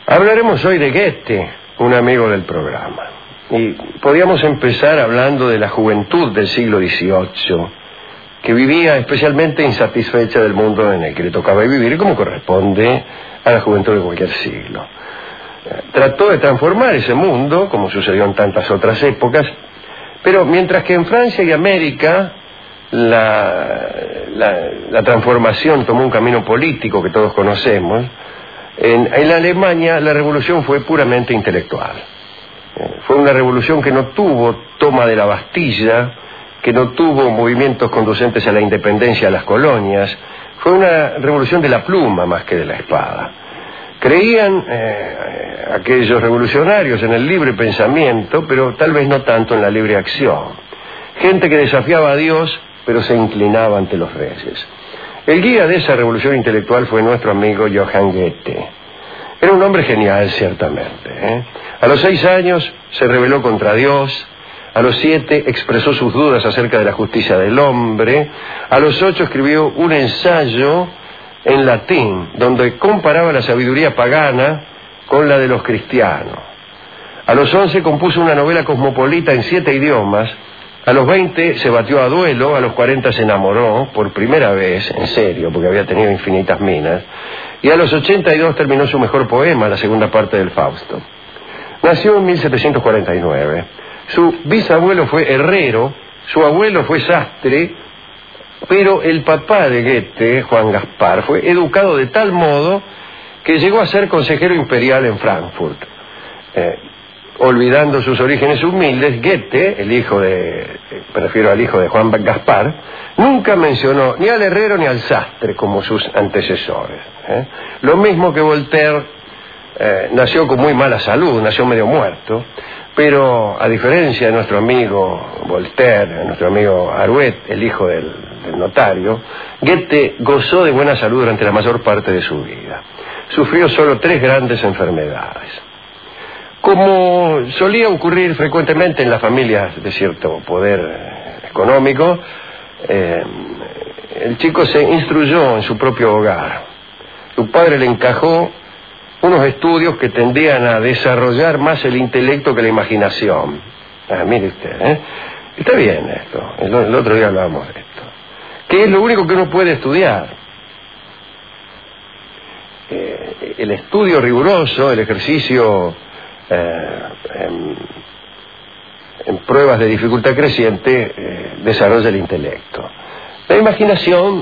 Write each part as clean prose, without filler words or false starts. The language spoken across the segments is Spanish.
Hablaremos hoy de Goethe, un amigo del programa. Y podríamos empezar hablando de la juventud del siglo XVIII, que vivía especialmente insatisfecha del mundo en el que le tocaba vivir, como corresponde a la juventud de cualquier siglo. Trató de transformar ese mundo, como sucedió en tantas otras épocas, pero mientras que en Francia y América la transformación tomó un camino político que todos conocemos, en la Alemania la revolución fue puramente intelectual. Fue una revolución que no tuvo toma de la Bastilla, que no tuvo movimientos conducentes a la independencia de las colonias. Fue una revolución de la pluma más que de la espada. Creían aquellos revolucionarios en el libre pensamiento, pero tal vez no tanto en la libre acción. Gente que desafiaba a Dios, pero se inclinaba ante los reyes. El guía de esa revolución intelectual fue nuestro amigo Johann Goethe. Era un hombre genial, ciertamente. A los 6 años se rebeló contra Dios. A los 7 expresó sus dudas acerca de la justicia del hombre. A los 8 escribió un ensayo en latín, donde comparaba la sabiduría pagana con la de los cristianos. A los 11 compuso una novela cosmopolita en 7 idiomas. A los 20 se batió a duelo, a los 40 se enamoró, por primera vez, en serio, porque había tenido infinitas minas, y a los 82 terminó su mejor poema, la segunda parte del Fausto. Nació en 1749. Su bisabuelo fue herrero, su abuelo fue sastre, pero el papá de Goethe, Juan Gaspar, fue educado de tal modo que llegó a ser consejero imperial en Frankfurt. Olvidando sus orígenes humildes, Goethe, prefiero al hijo de Juan Gaspar, nunca mencionó ni al herrero ni al sastre como sus antecesores. Lo mismo que Voltaire, nació con muy mala salud, nació medio muerto, pero a diferencia de nuestro amigo Voltaire, nuestro amigo Arouet, el hijo del notario, Goethe gozó de buena salud durante la mayor parte de su vida. Sufrió solo 3 grandes enfermedades. Como solía ocurrir frecuentemente en las familias de cierto poder económico, el chico se instruyó en su propio hogar. Su padre le encajó unos estudios que tendían a desarrollar más el intelecto que la imaginación. Mire usted, está bien esto, el otro día hablábamos de esto. ¿Qué es lo único que uno puede estudiar? El estudio riguroso, el ejercicio en pruebas de dificultad creciente, desarrolla el intelecto. La imaginación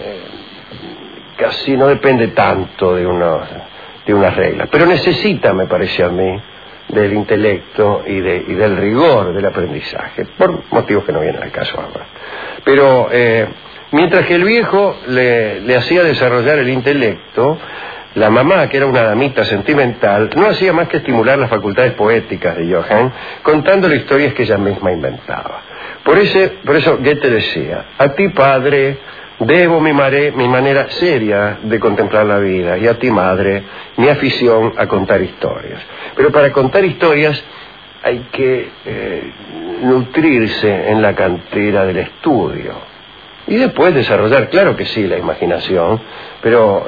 casi no depende tanto de unas reglas, pero necesita, me parece a mí, del intelecto y del rigor del aprendizaje, por motivos que no vienen al caso ahora. Pero mientras que el viejo le hacía desarrollar el intelecto, la mamá, que era una damita sentimental, no hacía más que estimular las facultades poéticas de Johann, contándole historias que ella misma inventaba. Por eso Goethe decía: a ti, padre, debo mi manera seria de contemplar la vida, y a ti, madre, mi afición a contar historias. Pero para contar historias hay que nutrirse en la cantera del estudio. Y después desarrollar, claro que sí, la imaginación, pero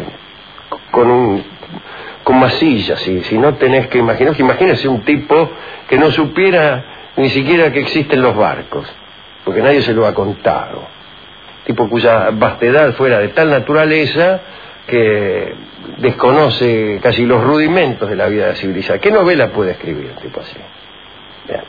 con masillas. Si no tenés que imaginar, imagínese un tipo que no supiera ni siquiera que existen los barcos, porque nadie se lo ha contado. Tipo cuya vastedad fuera de tal naturaleza que desconoce casi los rudimentos de la vida civilizada. ¿Qué novela puede escribir un tipo así? Bien.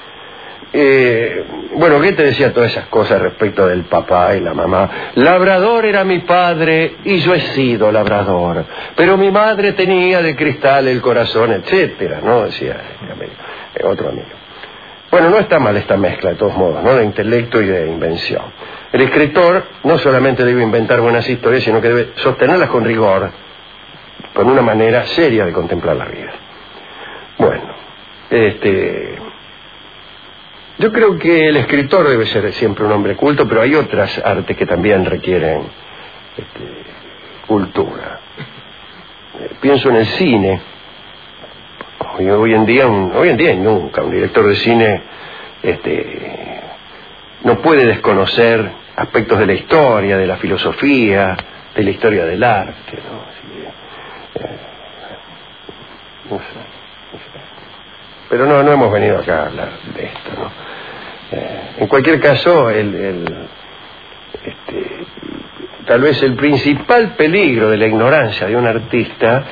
Bueno, Goethe decía todas esas cosas respecto del papá y la mamá. Labrador era mi padre y yo he sido labrador, pero mi madre tenía de cristal el corazón, etcétera, ¿no? Decía otro amigo. Bueno, no está mal esta mezcla, de todos modos, ¿no? De intelecto y de invención. El escritor no solamente debe inventar buenas historias, sino que debe sostenerlas con rigor, con una manera seria de contemplar la vida. Bueno, yo creo que el escritor debe ser siempre un hombre culto, pero hay otras artes que también requieren cultura. Pienso en el cine. Hoy en día y nunca, un director de cine no puede desconocer aspectos de la historia, de la filosofía, de la historia del arte, ¿no? No sé. Pero no hemos venido acá a hablar de esto, ¿no? En cualquier caso, tal vez el principal peligro de la ignorancia de un artista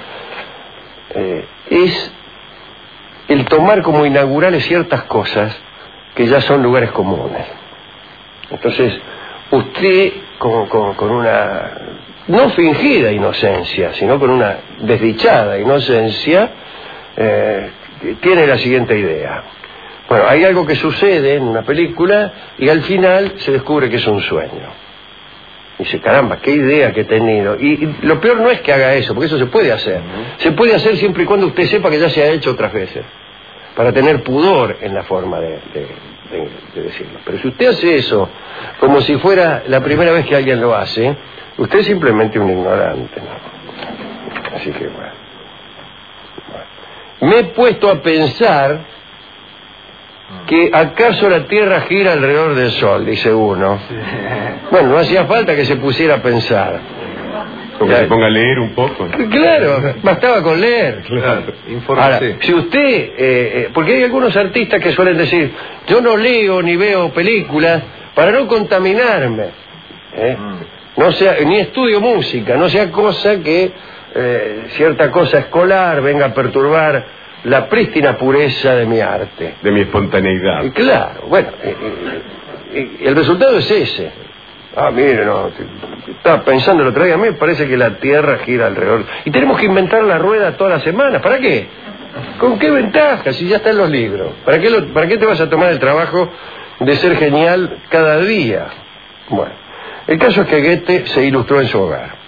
es el tomar como inaugurales ciertas cosas que ya son lugares comunes. Entonces, usted con una no fingida inocencia, sino con una desdichada inocencia, tiene la siguiente idea. Bueno, hay algo que sucede en una película y al final se descubre que es un sueño. Y dice, caramba, qué idea que he tenido. Y lo peor no es que haga eso, porque eso se puede hacer. Se puede hacer siempre y cuando usted sepa que ya se ha hecho otras veces, para tener pudor en la forma de decirlo. Pero si usted hace eso como si fuera la primera vez que alguien lo hace, usted es simplemente un ignorante, ¿no? Así que bueno. Me he puesto a pensar que acaso la Tierra gira alrededor del Sol, dice uno. Sí. Bueno, no hacía falta que se pusiera a pensar. Como se ponga a leer un poco. Claro, bastaba con leer. Claro, ahora, si usted, porque hay algunos artistas que suelen decir, yo no leo ni veo películas para no contaminarme, no sea, ni estudio música, no sea cosa que cierta cosa escolar venga a perturbar la prístina pureza de mi arte, de mi espontaneidad. Claro, bueno, el resultado es ese. Mire, no, estaba pensando el otro día, a mí me parece que la Tierra gira alrededor y tenemos que inventar la rueda todas las semanas. ¿Para qué? ¿Con qué ventaja si ya está en los libros? ¿Para qué te vas a tomar el trabajo de ser genial cada día? Bueno, el caso es que Goethe se ilustró en su hogar.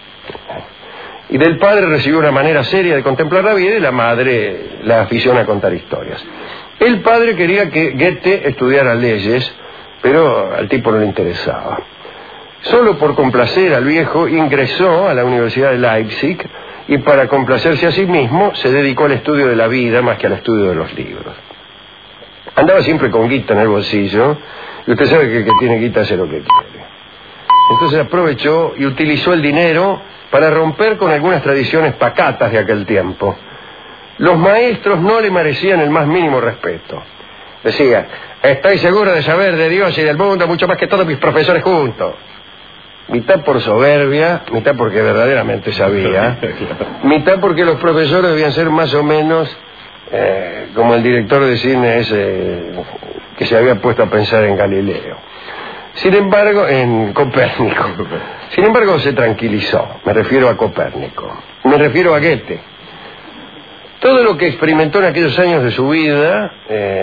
Y del padre recibió una manera seria de contemplar la vida y la madre la afición a contar historias. El padre quería que Goethe estudiara leyes, pero al tipo no le interesaba. Solo por complacer al viejo ingresó a la Universidad de Leipzig y para complacerse a sí mismo se dedicó al estudio de la vida más que al estudio de los libros. Andaba siempre con guita en el bolsillo y usted sabe que el que tiene guita hace lo que quiere. Entonces aprovechó y utilizó el dinero para romper con algunas tradiciones pacatas de aquel tiempo. Los maestros no le merecían el más mínimo respeto. Decía, estoy seguro de saber de Dios y del mundo mucho más que todos mis profesores juntos. Mitad por soberbia, mitad porque verdaderamente sabía, mitad porque los profesores debían ser más o menos como el director de cine ese que se había puesto a pensar en Galileo. Sin embargo, en Copérnico. Sin embargo, se tranquilizó. Me refiero a Copérnico. Me refiero a Goethe. Todo lo que experimentó en aquellos años de su vida,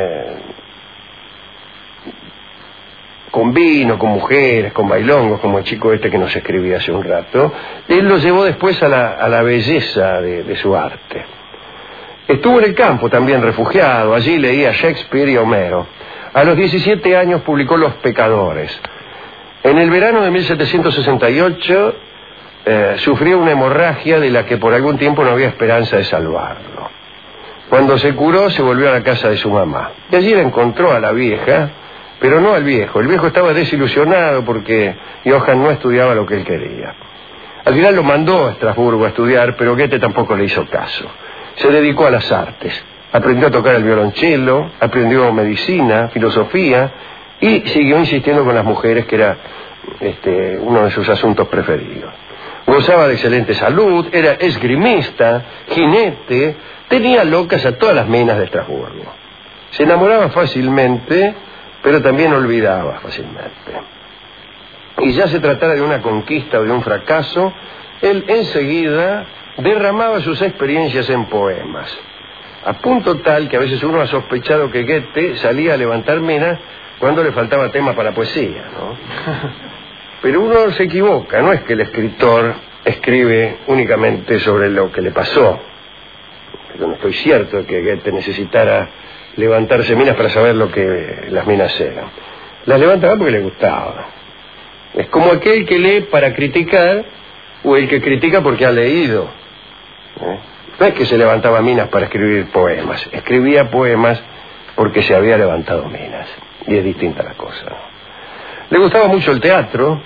con vino, con mujeres, con bailongos, como el chico este que nos escribía hace un rato, él lo llevó después a la belleza de su arte. Estuvo en el campo también refugiado. Allí leía Shakespeare y Homero. A los 17 años publicó Los Pecadores. En el verano de 1768 sufrió una hemorragia de la que por algún tiempo no había esperanza de salvarlo. Cuando se curó se volvió a la casa de su mamá. Y allí la encontró a la vieja, pero no al viejo. El viejo estaba desilusionado porque Johann no estudiaba lo que él quería. Al final lo mandó a Estrasburgo a estudiar, pero Goethe tampoco le hizo caso. Se dedicó a las artes. Aprendió a tocar el violonchelo, aprendió medicina, filosofía y siguió insistiendo con las mujeres, que era uno de sus asuntos preferidos. Gozaba de excelente salud, era esgrimista, jinete, tenía locas a todas las minas de Estrasburgo. Se enamoraba fácilmente, pero también olvidaba fácilmente. Y ya se tratara de una conquista o de un fracaso, él enseguida derramaba sus experiencias en poemas. A punto tal que a veces uno ha sospechado que Goethe salía a levantar minas cuando le faltaba tema para poesía, ¿no? Pero uno se equivoca, no es que el escritor escribe únicamente sobre lo que le pasó. Yo no estoy cierto de que Goethe necesitara levantarse minas para saber lo que las minas eran. Las levantaba porque le gustaba. Es como aquel que lee para criticar o el que critica porque ha leído. No es que se levantaba minas para escribir poemas, escribía poemas porque se había levantado minas, y es distinta la cosa. Le gustaba mucho el teatro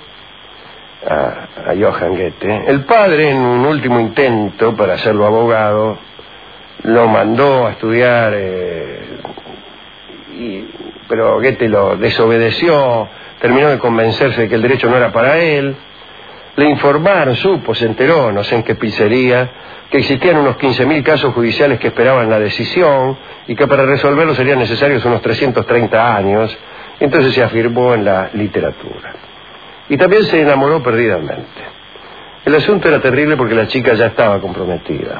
a Johann Goethe. El padre, en un último intento para hacerlo abogado, lo mandó a estudiar, pero Goethe lo desobedeció, terminó de convencerse de que el derecho no era para él. Le informaron, se enteró, no sé en qué pizzería, que existían unos 15.000 casos judiciales que esperaban la decisión y que para resolverlos serían necesarios unos 330 años. Entonces se afirmó en la literatura. Y también se enamoró perdidamente. El asunto era terrible porque la chica ya estaba comprometida.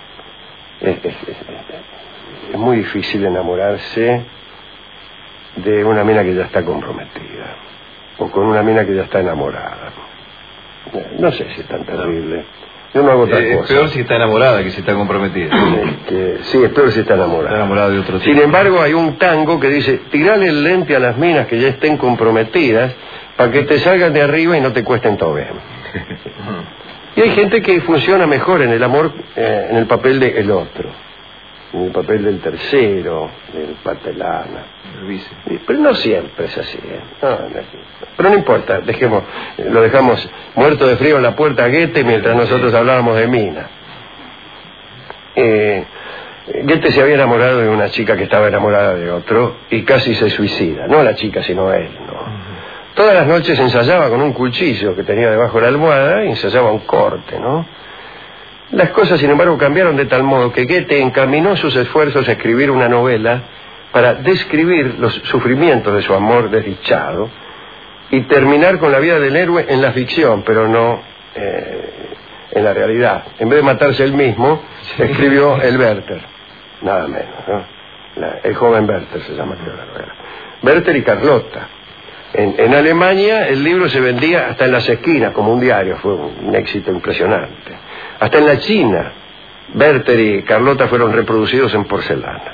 Es muy difícil enamorarse de una mina que ya está comprometida o con una mina que ya está enamorada. No sé si es tan terrible. Yo no hago otra cosa. Es peor si está enamorada que si está comprometida. Sí, es peor si está enamorada. Está enamorada de otro tipo. Sin embargo, hay un tango que dice: tirale el lente a las minas que ya estén comprometidas para que te salgan de arriba y no te cuesten todo bien. Y hay gente que funciona mejor en el amor, en el papel del otro, en el papel del tercero, del patelana. Pero no siempre es así, No. Pero no importa, lo dejamos muerto de frío en la puerta a Goethe mientras nosotros hablábamos de mina. Goethe se había enamorado de una chica que estaba enamorada de otro y casi se suicida, no la chica sino él, ¿no? Todas las noches ensayaba con un cuchillo que tenía debajo de la almohada y ensayaba un corte, ¿no? Las cosas, sin embargo, cambiaron de tal modo que Goethe encaminó sus esfuerzos a escribir una novela para describir los sufrimientos de su amor desdichado y terminar con la vida del héroe en la ficción, pero no en la realidad. En vez de matarse él mismo, escribió el Werther, nada menos, ¿no? El joven Werther se llama la novela. Werther y Carlota. En Alemania el libro se vendía hasta en las esquinas como un diario, fue un éxito impresionante. Hasta en la China, Werther y Carlota fueron reproducidos en porcelana.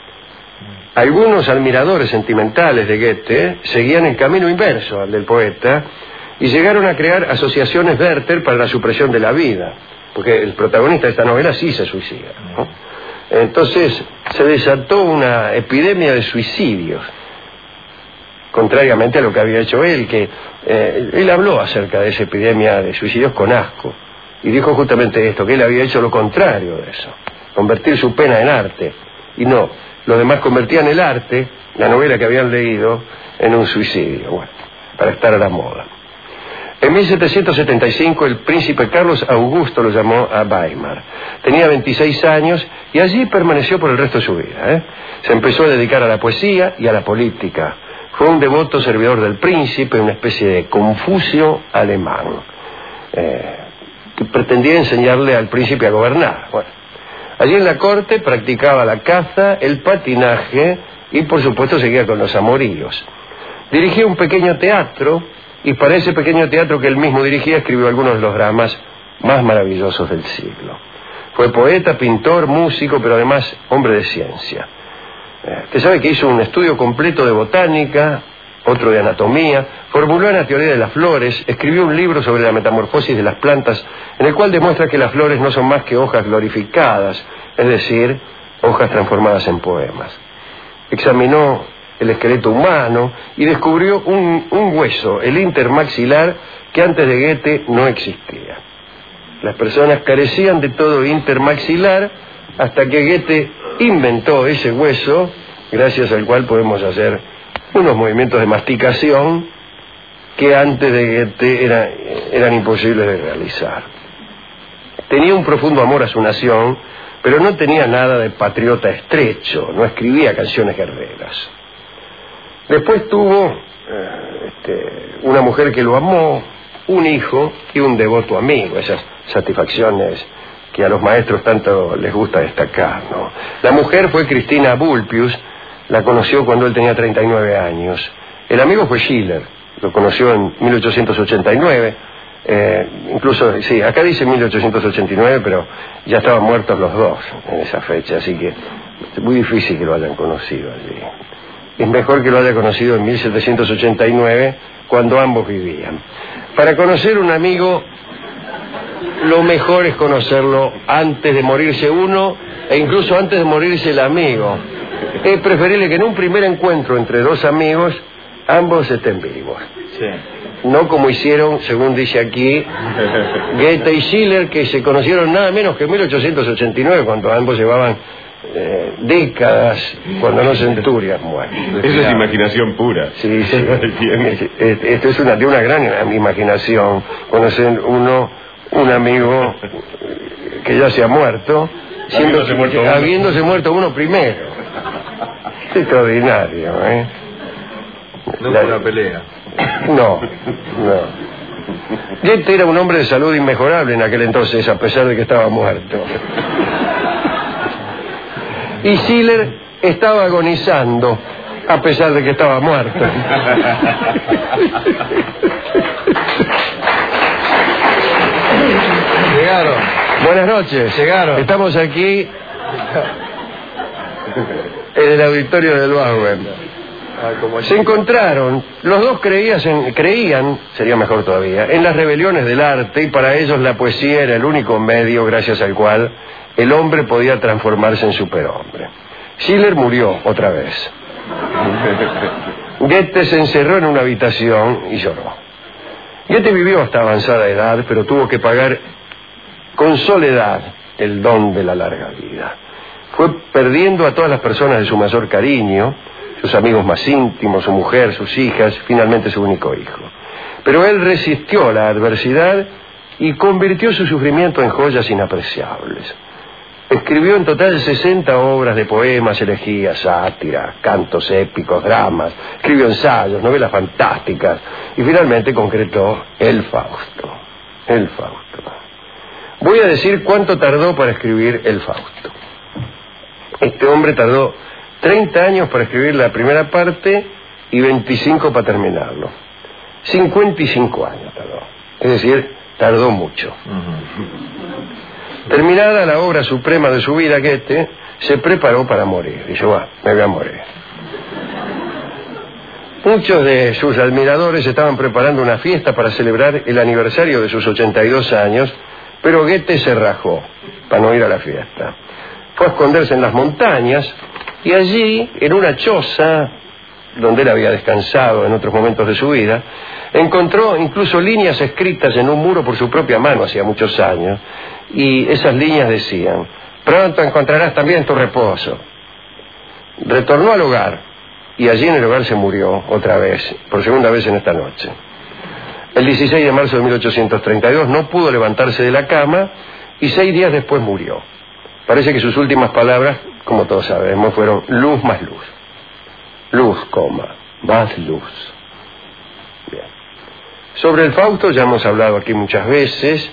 Algunos admiradores sentimentales de Goethe seguían el camino inverso al del poeta y llegaron a crear asociaciones Werther para la supresión de la vida, porque el protagonista de esta novela sí se suicida, ¿no? Entonces se desató una epidemia de suicidios, contrariamente a lo que había hecho él, que él habló acerca de esa epidemia de suicidios con asco, y dijo justamente esto, que él había hecho lo contrario de eso, convertir su pena en arte, y no, los demás convertían el arte, la novela que habían leído, en un suicidio, bueno, para estar a la moda. En 1775 el príncipe Carlos Augusto lo llamó a Weimar. Tenía 26 años y allí permaneció por el resto de su vida, Se empezó a dedicar a la poesía y a la política. Fue un devoto servidor del príncipe, una especie de Confucio alemán, que pretendía enseñarle al príncipe a gobernar. Bueno, allí en la corte practicaba la caza, el patinaje y por supuesto seguía con los amoríos. Dirigió un pequeño teatro y para ese pequeño teatro que él mismo dirigía escribió algunos de los dramas más maravillosos del siglo. Fue poeta, pintor, músico, pero además hombre de ciencia. Usted sabe que hizo un estudio completo de botánica, otro de anatomía, formuló una teoría de las flores, escribió un libro sobre la metamorfosis de las plantas, en el cual demuestra que las flores no son más que hojas glorificadas, es decir, hojas transformadas en poemas. Examinó el esqueleto humano y descubrió un hueso, el intermaxilar, que antes de Goethe no existía. Las personas carecían de todo intermaxilar hasta que Goethe inventó ese hueso, gracias al cual podemos hacer unos movimientos de masticación que antes de Goethe eran imposibles de realizar. Tenía un profundo amor a su nación, pero no tenía nada de patriota estrecho, no escribía canciones guerreras. Después tuvo una mujer que lo amó, un hijo y un devoto amigo, esas satisfacciones que a los maestros tanto les gusta destacar, ¿no? La mujer fue Cristina Vulpius, la conoció cuando él tenía 39 años. El amigo fue Schiller, lo conoció en 1889, incluso, sí, acá dice 1889, pero ya estaban muertos los dos en esa fecha, así que es muy difícil que lo hayan conocido allí. Es mejor que lo haya conocido en 1789, cuando ambos vivían. Para conocer un amigo, lo mejor es conocerlo antes de morirse uno, e incluso antes de morirse el amigo. Es preferible que en un primer encuentro entre dos amigos, ambos estén vivos. Sí. No como hicieron, según dice aquí, Goethe y Schiller, que se conocieron nada menos que en 1889, cuando ambos llevaban décadas, cuando no centurias muertos. Eso es imaginación pura. Sí, sí. Esto es de una gran imaginación. Conocer un amigo que ya se ha muerto, habiéndose muerto uno primero. Es extraordinario, ¿eh? No fue una pelea. No. Goethe era un hombre de salud inmejorable en aquel entonces, a pesar de que estaba muerto. Y Schiller estaba agonizando, a pesar de que estaba muerto. Llegaron. Buenas noches. Llegaron. Estamos aquí en el auditorio del Bauer. Se encontraron, los dos creían, sería mejor todavía, en las rebeliones del arte, y para ellos la poesía era el único medio gracias al cual el hombre podía transformarse en superhombre. Schiller murió otra vez. Goethe se encerró en una habitación y lloró. Goethe vivió hasta avanzada edad, pero tuvo que pagar con soledad el don de la larga vida. Fue perdiendo a todas las personas de su mayor cariño, sus amigos más íntimos, su mujer, sus hijas, finalmente su único hijo. Pero él resistió la adversidad y convirtió su sufrimiento en joyas inapreciables. Escribió en total 60 obras de poemas, elegías, sátiras, cantos épicos, dramas, escribió ensayos, novelas fantásticas y finalmente concretó El Fausto. El Fausto. Voy a decir cuánto tardó para escribir El Fausto. Este hombre tardó 30 años para escribir la primera parte y 25 para terminarlo. 55 años tardó. Es decir, tardó mucho. Terminada la obra suprema de su vida, Goethe se preparó para morir. Dijo, me voy a morir. Muchos de sus admiradores estaban preparando una fiesta para celebrar el aniversario de sus 82 años, pero Goethe se rajó para no ir a la fiesta. Fue a esconderse en las montañas y allí, en una choza donde él había descansado en otros momentos de su vida, encontró incluso líneas escritas en un muro por su propia mano hacía muchos años, y esas líneas decían: pronto encontrarás también tu reposo. Retornó al hogar y allí en el hogar se murió otra vez, por segunda vez en esta noche. El 16 de marzo de 1832 no pudo levantarse de la cama y 6 días después murió. Parece que sus últimas palabras, como todos sabemos, fueron luz más luz. Luz, más luz. Bien. Sobre el Fausto ya hemos hablado aquí muchas veces.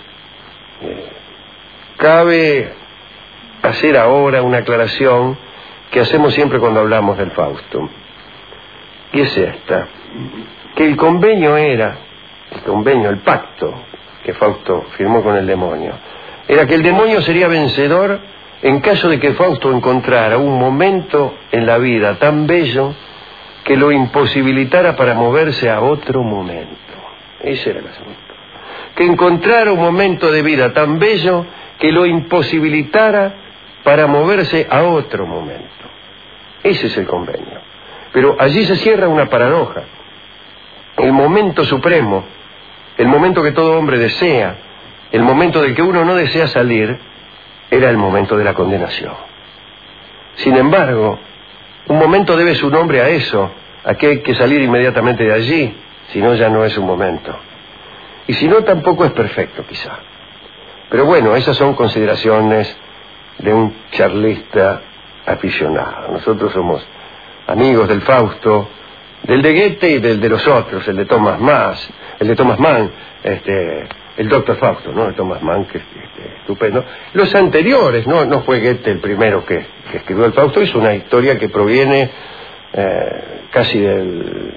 Cabe hacer ahora una aclaración que hacemos siempre cuando hablamos del Fausto. Y es esta: que el convenio, el pacto que Fausto firmó con el demonio, era que el demonio sería vencedor en caso de que Fausto encontrara un momento en la vida tan bello que lo imposibilitara para moverse a otro momento. Ese era el asunto. Que encontrara un momento de vida tan bello que lo imposibilitara para moverse a otro momento. Ese es el convenio. Pero allí se cierra una paradoja. El momento supremo, el momento que todo hombre desea, el momento del que uno no desea salir, era el momento de la condenación. Sin embargo, un momento debe su nombre a eso, a que hay que salir inmediatamente de allí, si no ya no es un momento. Y si no, tampoco es perfecto, quizá. Pero bueno, esas son consideraciones de un charlista aficionado. Nosotros somos amigos del Fausto, del de Goethe y del de los otros, el de Thomas Mann, el Dr. Fausto, ¿no? El Thomas Mann, que es estupendo. Los anteriores, no fue Goethe el primero que escribió el Fausto, es una historia que proviene casi de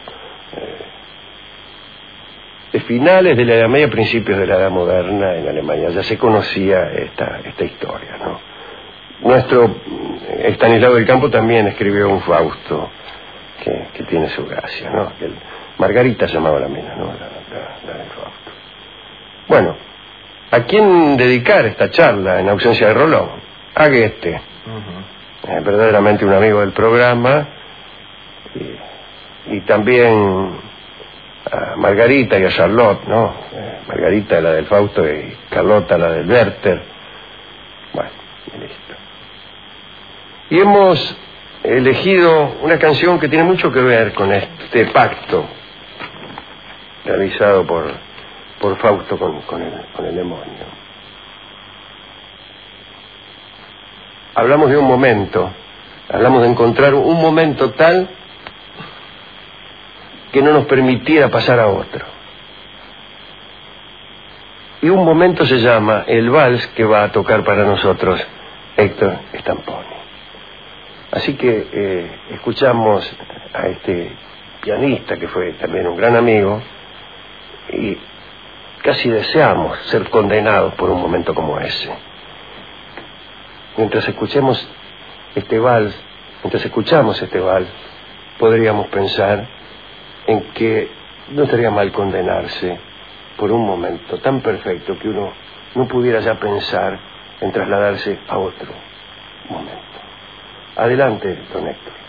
finales de la Edad Media, principios de la Edad Moderna en Alemania. Ya se conocía esta historia, ¿no? Nuestro Estanislao del Campo también escribió un Fausto que tiene su gracia, ¿no? Margarita llamaba la mina, ¿no? La del Fausto. Bueno, ¿a quién dedicar esta charla en ausencia de Rolón? A Goethe. Verdaderamente un amigo del programa, y también a Margarita y a Charlotte, ¿no? Margarita la del Fausto y Carlota la del Werther. Bueno, listo. Y hemos elegido una canción que tiene mucho que ver con este pacto realizado por Fausto con el demonio. Hablamos de un momento, hablamos de encontrar un momento tal que no nos permitiera pasar a otro. Y un momento se llama el vals que va a tocar para nosotros Héctor Stamponi. Así que escuchamos a este pianista que fue también un gran amigo y casi deseamos ser condenados por un momento como ese. Mientras escuchamos este vals, podríamos pensar en que no estaría mal condenarse por un momento tan perfecto que uno no pudiera ya pensar en trasladarse a otro momento. Adelante, don Héctor.